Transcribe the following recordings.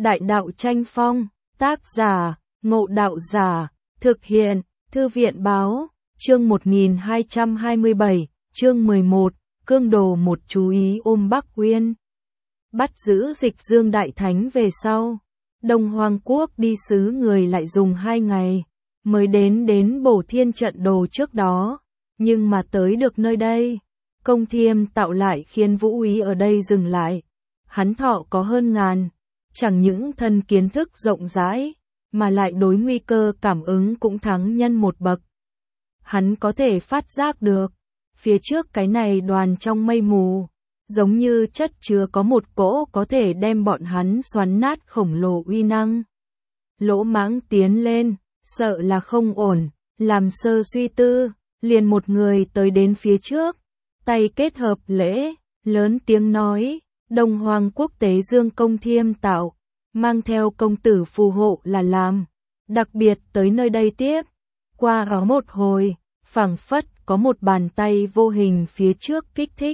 Đại đạo tranh phong, tác giả, Ngộ Đạo Giả, thực hiện, Thư viện báo, chương 1227, chương 11, cương đồ một chú ý ôm Bắc Uyên. Bắt giữ Dịch Dương Đại Thánh về sau, Đông Hoang Quốc đi sứ người lại dùng 2 ngày, mới đến Bổ Thiên trận đồ trước đó, nhưng mà tới được nơi đây, Công Thiêm Tạo lại khiến Vũ Úy ở đây dừng lại. Hắn thọ có hơn ngàn, chẳng những thân kiến thức rộng rãi, mà lại đối nguy cơ cảm ứng cũng thắng nhân một bậc. Hắn có thể phát giác được, phía trước cái này đoàn trong mây mù, giống như chất chứa có một cỗ có thể đem bọn hắn xoắn nát khổng lồ uy năng. Lỗ Mãng tiến lên, sợ là không ổn, làm sơ suy tư, liền một người tới đến phía trước, tay kết hợp lễ, lớn tiếng nói, Đông Hoang Quốc tế Dương Công Thiêm Tạo, mang theo công tử phù hộ là làm, đặc biệt tới nơi đây tiếp. Qua ở một hồi, phảng phất có một bàn tay vô hình phía trước kích thích.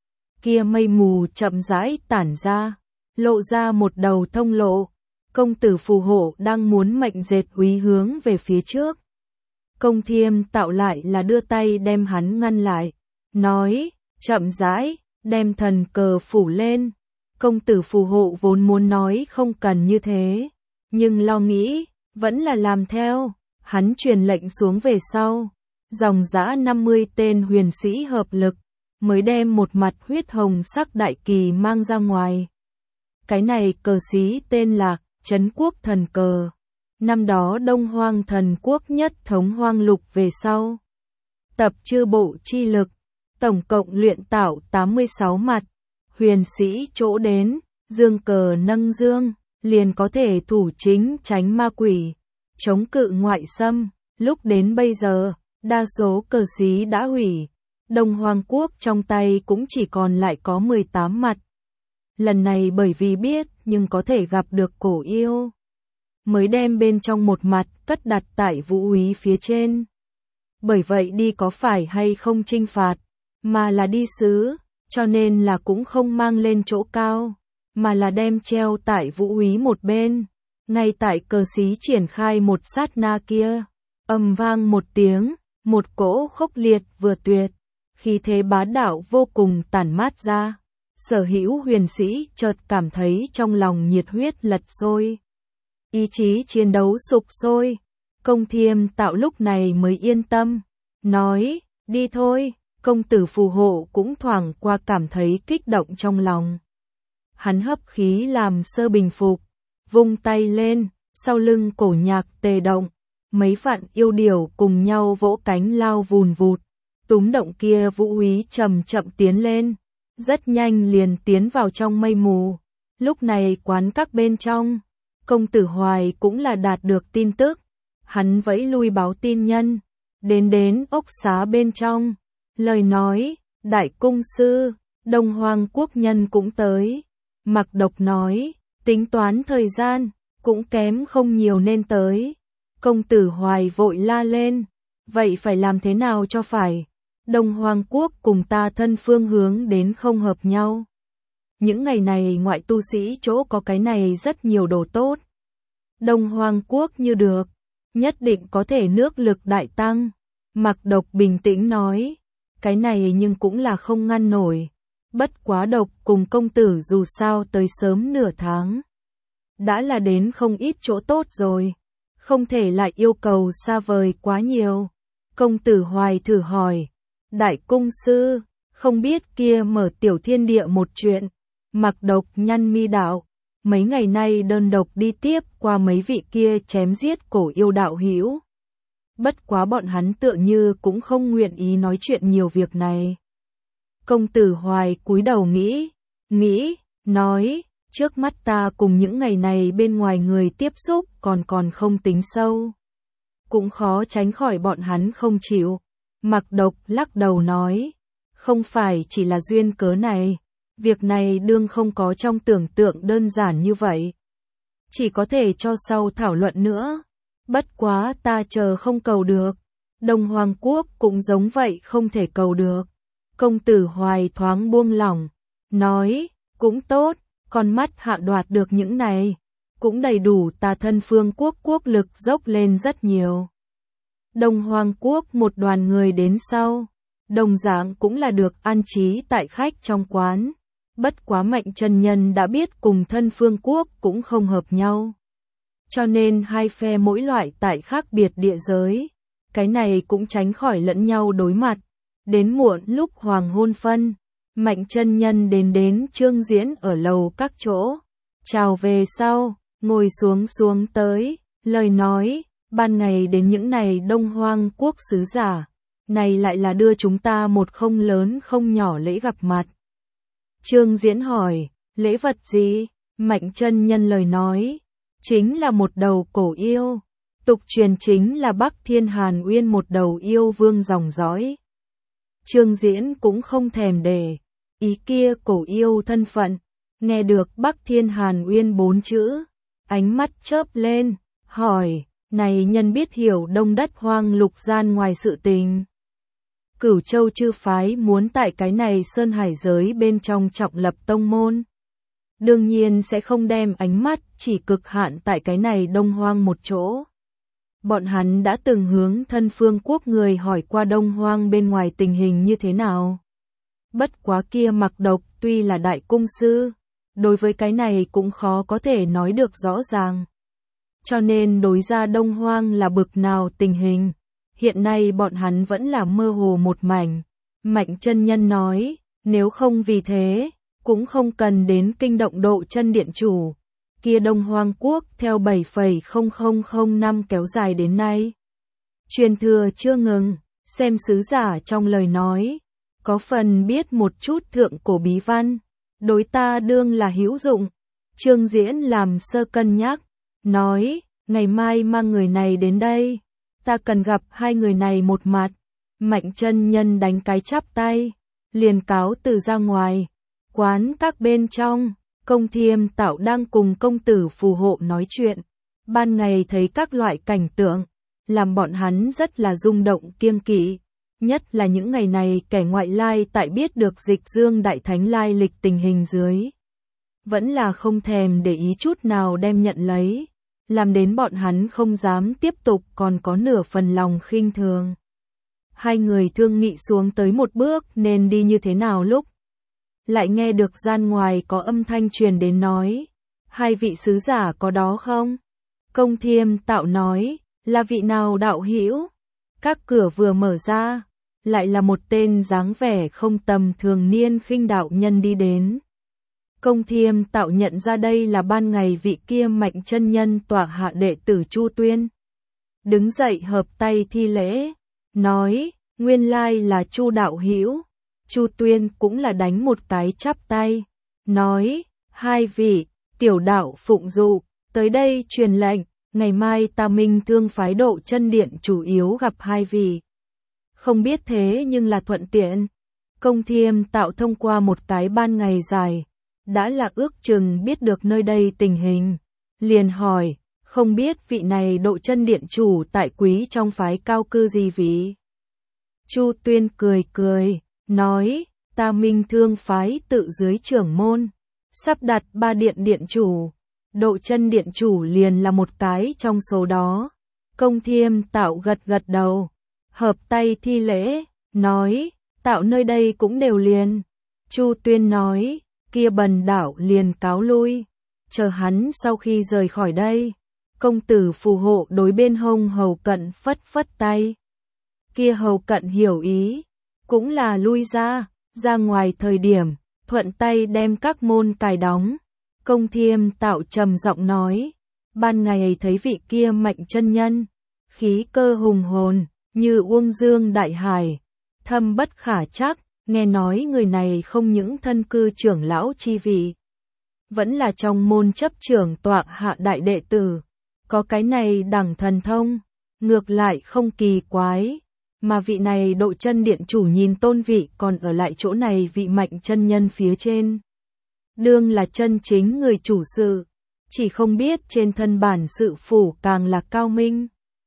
Kia mây mù chậm rãi tản ra, lộ ra một đầu thông lộ. Công tử phù hộ đang muốn mệnh dệt úy hướng về phía trước. Công Thiêm Tạo lại là đưa tay đem hắn ngăn lại, nói, chậm rãi, đem thần cờ phủ lên. Công tử phù hộ vốn muốn nói không cần như thế, nhưng lo nghĩ, vẫn là làm theo. Hắn truyền lệnh xuống về sau, dòng dã 50 tên huyền sĩ hợp lực, mới đem một mặt huyết hồng sắc đại kỳ mang ra ngoài. Cái này cờ xí tên là Trấn Quốc Thần Cờ. Năm đó Đông Hoang Thần Quốc nhất thống hoang lục về sau, tập chư bộ chi lực, tổng cộng luyện tạo 86 mặt. Huyền sĩ chỗ đến, dương cờ nâng dương, liền có thể thủ chính tránh ma quỷ, chống cự ngoại xâm. Lúc đến bây giờ, đa số cờ xí đã hủy, Đông Hoang Quốc trong tay cũng chỉ còn lại có 18 mặt. Lần này bởi vì biết nhưng có thể gặp được cổ yêu, mới đem bên trong một mặt cất đặt tại Vũ Úy phía trên. Bởi vậy đi có phải hay không trinh phạt, mà là đi sứ, cho nên là cũng không mang lên chỗ cao, mà là đem treo tại Vũ Úy một bên. Ngay tại cờ xí triển khai một sát na kia, ầm vang một tiếng, một cỗ khốc liệt vừa tuyệt, khí thế bá đạo vô cùng tản mát ra. Sở hữu huyền sĩ chợt cảm thấy trong lòng nhiệt huyết lật sôi, ý chí chiến đấu sục sôi. Công Thiêm Tạo lúc này mới yên tâm, nói, đi thôi. Công tử phù hộ cũng thoảng qua cảm thấy kích động trong lòng. Hắn hấp khí làm sơ bình phục, vung tay lên, sau lưng cổ nhạc tề động, mấy vạn yêu điểu cùng nhau vỗ cánh lao vùn vụt, túm động kia Vũ Úy chậm chậm tiến lên, rất nhanh liền tiến vào trong mây mù. Lúc này quán các bên trong, công tử Hoài cũng là đạt được tin tức, hắn vẫy lui báo tin nhân, đến ốc xá bên trong. Lời nói, đại cung sư, Đông Hoang Quốc nhân cũng tới. Mặc Độc nói, tính toán thời gian, cũng kém không nhiều nên tới. Công tử Hoài vội la lên, vậy phải làm thế nào cho phải? Đông Hoang Quốc cùng ta thân phương hướng đến không hợp nhau. Những ngày này ngoại tu sĩ chỗ có cái này rất nhiều đồ tốt. Đông Hoang Quốc như được, nhất định có thể nước lực đại tăng. Mặc Độc bình tĩnh nói, cái này nhưng cũng là không ngăn nổi. Bất quá Độc cùng công tử dù sao tới sớm nửa tháng, đã là đến không ít chỗ tốt rồi, không thể lại yêu cầu xa vời quá nhiều. Công tử Hoài thử hỏi, đại cung sư, không biết kia mở tiểu thiên địa một chuyện. Mặc Độc nhăn mi đạo, mấy ngày nay đơn độc đi tiếp qua mấy vị kia chém giết cổ yêu đạo hữu. Bất quá bọn hắn tựa như cũng không nguyện ý nói chuyện nhiều việc này. Công tử Hoài cúi đầu nghĩ, nói, trước mắt ta cùng những ngày này bên ngoài người tiếp xúc còn không tính sâu. Cũng khó tránh khỏi bọn hắn không chịu. Mặc Độc lắc đầu nói, không phải chỉ là duyên cớ này, việc này đương không có trong tưởng tượng đơn giản như vậy. Chỉ có thể cho sau thảo luận nữa. Bất quá ta chờ không cầu được, Đông Hoang Quốc cũng giống vậy không thể cầu được. Công tử Hoài thoáng buông lỏng, nói, cũng tốt, con mắt hạ đoạt được những này, cũng đầy đủ ta thân Phương Quốc quốc lực dốc lên rất nhiều. Đông Hoang Quốc một đoàn người đến sau, đồng dạng cũng là được an trí tại khách trong quán. Bất quá Mạnh chân nhân đã biết cùng thân Phương Quốc cũng không hợp nhau. Cho nên hai phe mỗi loại tại khác biệt địa giới. Cái này cũng tránh khỏi lẫn nhau đối mặt. Đến muộn lúc hoàng hôn phân, Mạnh chân nhân đến Trương Diễn ở lầu các chỗ. Chào về sau, ngồi xuống tới, lời nói, ban ngày đến những này Đông Hoang Quốc sứ giả. Này lại là đưa chúng ta một không lớn không nhỏ lễ gặp mặt. Trương Diễn hỏi, lễ vật gì? Mạnh chân nhân lời nói, chính là một đầu cổ yêu. Tục truyền chính là Bắc Thiên Hàn Uyên một đầu yêu vương dòng dõi. Trương Diễn cũng không thèm để ý kia cổ yêu thân phận. Nghe được Bắc Thiên Hàn Uyên 4 chữ, ánh mắt chớp lên, hỏi, này nhân biết hiểu đông đất hoang lục gian ngoài sự tình. Cửu Châu chư phái muốn tại cái này sơn hải giới bên trong trọng lập tông môn. Đương nhiên sẽ không đem ánh mắt chỉ cực hạn tại cái này Đông Hoang một chỗ. Bọn hắn đã từng hướng thân Phương Quốc người hỏi qua Đông Hoang bên ngoài tình hình như thế nào. Bất quá kia Mặc Độc tuy là đại cung sư, đối với cái này cũng khó có thể nói được rõ ràng. Cho nên đối ra Đông Hoang là bực nào tình hình, hiện nay bọn hắn vẫn là mơ hồ một mảnh. Mạnh chân nhân nói, nếu không vì thế, cũng không cần đến kinh động Độ Chân Điện chủ. Kia Đông Hoang Quốc theo 7,0005 năm kéo dài đến nay. Truyền thừa chưa ngừng, xem sứ giả trong lời nói, có phần biết một chút thượng cổ bí văn, đối ta đương là hữu dụng. Trương Diễn làm sơ cân nhắc, nói, ngày mai mang người này đến đây, ta cần gặp hai người này một mặt. Mạnh chân nhân đánh cái chắp tay, liền cáo từ ra ngoài. Quán các bên trong, Công Thiêm Tạo đang cùng công tử phù hộ nói chuyện. Ban ngày thấy các loại cảnh tượng, làm bọn hắn rất là rung động kiêng kỵ. Nhất là những ngày này kẻ ngoại lai tại biết được Dịch Dương Đại Thánh lai lịch tình hình dưới. Vẫn là không thèm để ý chút nào đem nhận lấy, làm đến bọn hắn không dám tiếp tục còn có nửa phần lòng khinh thường. Hai người thương nghị xuống tới một bước nên đi như thế nào lúc. Lại nghe được gian ngoài có âm thanh truyền đến nói, hai vị sứ giả có đó không? Công Thiêm Tạo nói, là vị nào đạo hữu? Các cửa vừa mở ra, lại là một tên dáng vẻ không tầm thường niên khinh đạo nhân đi đến. Công Thiêm Tạo nhận ra đây là ban ngày vị kia Mạnh chân nhân tọa hạ đệ tử Chu Tuyên. Đứng dậy hợp tay thi lễ, nói, nguyên lai là Chu đạo hữu. Chu Tuyên cũng là đánh một cái chắp tay, nói, hai vị, tiểu đạo phụng dụ, tới đây truyền lệnh, ngày mai ta Minh Thương phái Độ Chân Điện chủ yếu gặp hai vị. Không biết thế nhưng là thuận tiện. Công Thiêm Tạo thông qua một cái ban ngày dài, đã là ước chừng biết được nơi đây tình hình, liền hỏi, không biết vị này Độ Chân Điện chủ tại quý trong phái cao cư gì vị? Chu Tuyên cười, nói, ta Minh Thương phái tự dưới trưởng môn, sắp đặt 3 điện điện chủ, Độ Chân Điện chủ liền là một cái trong số đó. Công Thiêm Tạo gật đầu, hợp tay thi lễ, nói, Tạo nơi đây cũng đều liền. Chu Tuyên nói, kia bần đạo liền cáo lui, chờ hắn sau khi rời khỏi đây. Công tử phù hộ đối bên hông Hầu Cận phất tay. Kia Hầu Cận hiểu ý, cũng là lui ra ngoài thời điểm, thuận tay đem các môn cài đóng. Công Thiêm Tạo trầm giọng nói, ban ngày thấy vị kia Mạnh chân nhân, khí cơ hùng hồn, như uông dương đại hải, thâm bất khả trắc, nghe nói người này không những thân cư trưởng lão chi vị, vẫn là trong môn chấp trưởng tọa hạ đại đệ tử, có cái này đẳng thần thông, ngược lại không kỳ quái. Mà vị này Độ Chân Điện chủ nhìn tôn vị còn ở lại chỗ này vị Mạnh chân nhân phía trên. Đương là chân chính người chủ sự, chỉ không biết trên thân bản sự phủ càng là cao minh.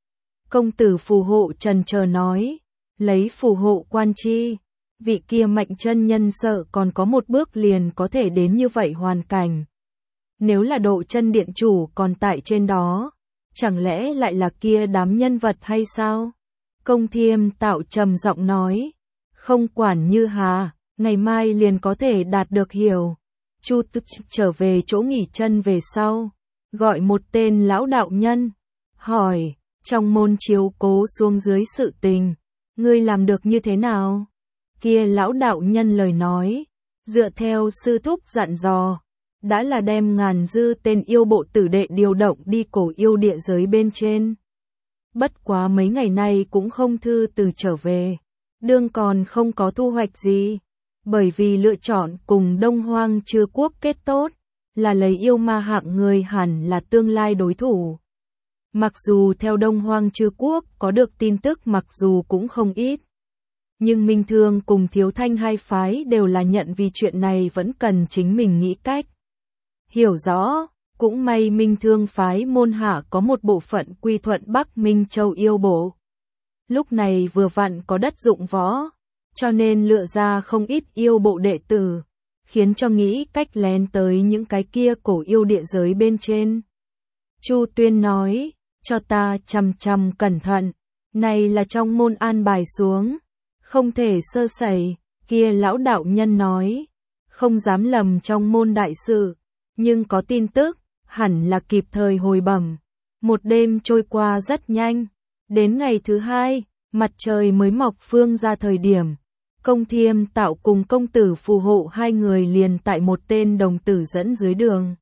Công tử phù hộ trần chờ nói, lấy phù hộ quan chi, vị kia Mạnh chân nhân sợ còn có một bước liền có thể đến như vậy hoàn cảnh. Nếu là Độ Chân điện chủ còn tại trên đó, chẳng lẽ lại là kia đám nhân vật hay sao? Công Thiêm Tạo trầm giọng nói, không quản như hà, ngày mai liền có thể đạt được hiểu. Chu Tức trở về chỗ nghỉ chân về sau, gọi một tên lão đạo nhân, hỏi, trong môn chiếu cố xuống dưới sự tình, ngươi làm được như thế nào? Kia lão đạo nhân lời nói, dựa theo sư thúc dặn dò, đã là đem ngàn dư tên yêu bộ tử đệ điều động đi cổ yêu địa giới bên trên. Bất quá mấy ngày nay cũng không thư từ trở về, đương còn không có thu hoạch gì, bởi vì lựa chọn cùng Đông Hoang Chư Quốc kết tốt, là lấy yêu ma hạng người hẳn là tương lai đối thủ. Mặc dù theo Đông Hoang Chư Quốc có được tin tức mặc dù cũng không ít, nhưng Minh Thương cùng Thiếu Thanh hai phái đều là nhận vì chuyện này vẫn cần chính mình nghĩ cách. Hiểu rõ, cũng may Minh Thương phái môn hạ có một bộ phận quy thuận Bắc Minh Châu yêu bộ. Lúc này vừa vặn có đất dụng võ, cho nên lựa ra không ít yêu bộ đệ tử, khiến cho nghĩ cách lén tới những cái kia cổ yêu địa giới bên trên. Chu Tuyên nói, cho ta chằm cẩn thận, này là trong môn an bài xuống, không thể sơ sẩy. Kia lão đạo nhân nói, không dám lầm trong môn đại sự, nhưng có tin tức, hẳn là kịp thời hồi bẩm. Một đêm trôi qua rất nhanh, đến ngày thứ hai, mặt trời mới mọc phương ra thời điểm, Công Thiêm Tạo cùng công tử phù hộ hai người liền tại một tên đồng tử dẫn dưới đường.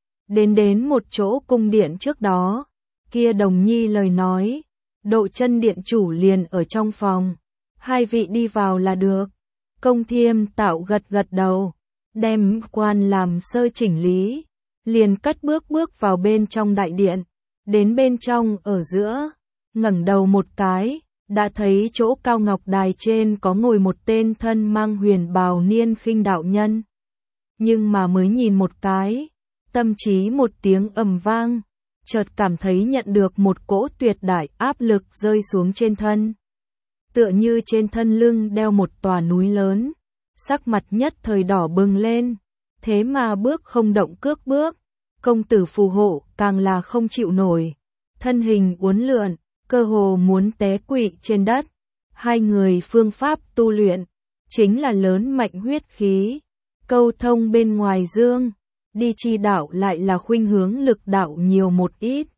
Đến một chỗ cung điện trước đó, kia đồng nhi lời nói, Độ Chân điện chủ liền ở trong phòng, hai vị đi vào là được. Công Thiêm Tạo gật đầu, đem quan làm sơ chỉnh lý, liền cất bước vào bên trong đại điện, đến bên trong ở giữa, ngẩng đầu một cái, đã thấy chỗ cao ngọc đài trên có ngồi một tên thân mang huyền bào niên khinh đạo nhân. Nhưng mà mới nhìn một cái, tâm trí một tiếng ầm vang, chợt cảm thấy nhận được một cỗ tuyệt đại áp lực rơi xuống trên thân. Tựa như trên thân lưng đeo một tòa núi lớn, sắc mặt nhất thời đỏ bừng lên, thế mà bước không động cước bước. Công tử phù hộ càng là không chịu nổi, thân hình uốn lượn, cơ hồ muốn té quỵ trên đất. Hai người phương pháp tu luyện, chính là lớn mạnh huyết khí, câu thông bên ngoài dương, đi chi đạo lại là khuynh hướng lực đạo nhiều một ít.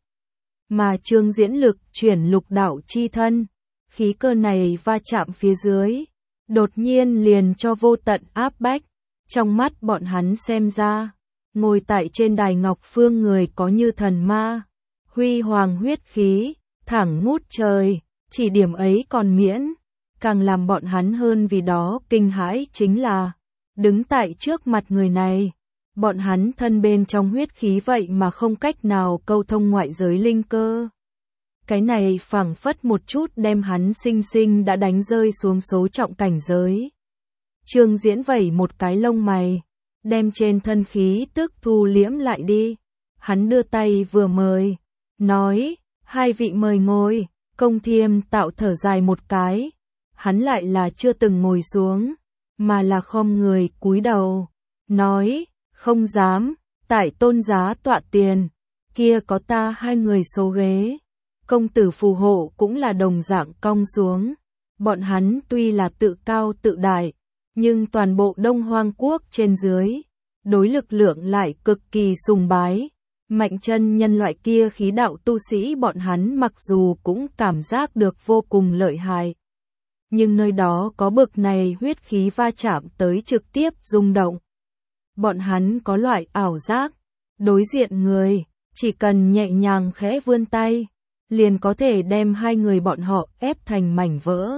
Mà Trương Diễn lực chuyển lục đạo chi thân, khí cơ này va chạm phía dưới, đột nhiên liền cho vô tận áp bách. Trong mắt bọn hắn xem ra, ngồi tại trên đài ngọc phương người có như thần ma, huy hoàng huyết khí, thẳng ngút trời, chỉ điểm ấy còn miễn, càng làm bọn hắn hơn vì đó kinh hãi chính là, đứng tại trước mặt người này, bọn hắn thân bên trong huyết khí vậy mà không cách nào câu thông ngoại giới linh cơ. Cái này phảng phất một chút đem hắn sinh sinh đã đánh rơi xuống số trọng cảnh giới. Trương Diễn vẩy một cái lông mày, đem trên thân khí tức thu liễm lại đi. Hắn đưa tay vừa mời, nói, hai vị mời ngồi. Công Thiêm Tạo thở dài một cái, hắn lại là chưa từng ngồi xuống, mà là khom người cúi đầu, nói, không dám, tại tôn giá tọa tiền, kia có ta hai người số ghế. Công tử phù hộ cũng là đồng dạng cong xuống, bọn hắn tuy là tự cao tự đại, nhưng toàn bộ Đông Hoang Quốc trên dưới, đối lực lượng lại cực kỳ sùng bái. Mạnh chân nhân loại kia khí đạo tu sĩ bọn hắn mặc dù cũng cảm giác được vô cùng lợi hại, nhưng nơi đó có bực này huyết khí va chạm tới trực tiếp rung động. Bọn hắn có loại ảo giác, đối diện người, chỉ cần nhẹ nhàng khẽ vươn tay, liền có thể đem hai người bọn họ ép thành mảnh vỡ.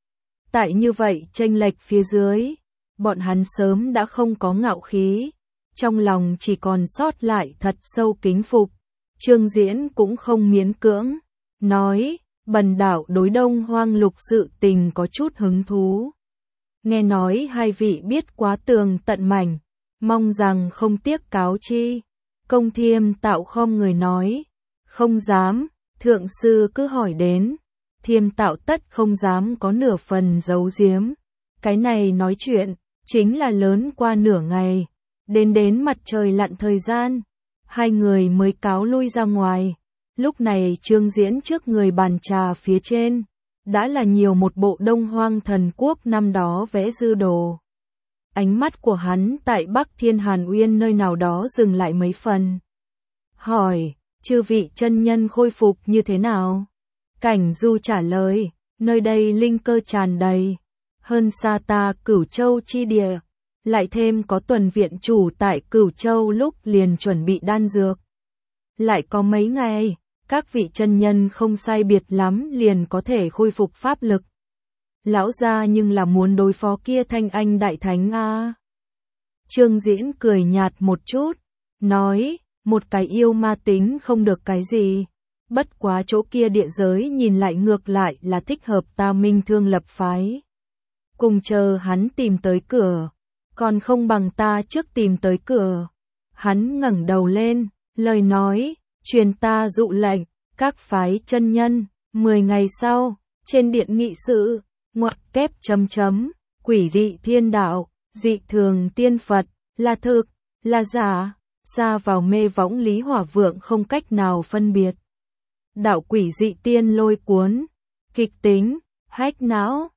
Tại như vậy chênh lệch phía dưới, bọn hắn sớm đã không có ngạo khí, trong lòng chỉ còn sót lại thật sâu kính phục. Trương Diễn cũng không miễn cưỡng, nói, bần đạo đối Đông Hoang Lục sự tình có chút hứng thú. Nghe nói hai vị biết quá tường tận mảnh, mong rằng không tiếc cáo chi. Công Thiêm Tạo khom người nói, không dám, thượng sư cứ hỏi đến. Thiêm Tạo tất không dám có nửa phần giấu giếm. Cái này nói chuyện, chính là lớn qua nửa ngày. Đến mặt trời lặn thời gian, Hai người mới cáo lui ra ngoài. Lúc này Trương Diễn trước người bàn trà phía trên, đã là nhiều một bộ Đông Hoang Thần Quốc năm đó vẽ dư đồ. Ánh mắt của hắn tại Bắc Thiên Hàn Uyên nơi nào đó dừng lại mấy phần. Hỏi, chư vị chân nhân khôi phục như thế nào? Cảnh Du trả lời, nơi đây linh cơ tràn đầy, hơn xa ta Cửu Châu chi địa, lại thêm có tuần viện chủ tại Cửu Châu lúc liền chuẩn bị đan dược. Lại có mấy ngày, các vị chân nhân không sai biệt lắm liền có thể khôi phục pháp lực. Lão gia nhưng là muốn đối phó kia Thanh Anh đại thánh a. Trương Diễn cười nhạt một chút, nói, một cái yêu ma tính không được cái gì. Bất quá chỗ kia địa giới nhìn lại ngược lại là thích hợp ta Minh Thương lập phái. Cùng chờ hắn tìm tới cửa, còn không bằng ta trước tìm tới cửa. Hắn ngẩng đầu lên, lời nói, truyền ta dụ lệnh, các phái chân nhân, 10 ngày sau, trên điện nghị sự, ngoặc kép chấm chấm, quỷ dị thiên đạo, dị thường tiên Phật, là thực, là giả, xa vào mê võng Lý Hỏa Vượng không cách nào phân biệt. Đạo quỷ dị tiên lôi cuốn, kịch tính, hách não,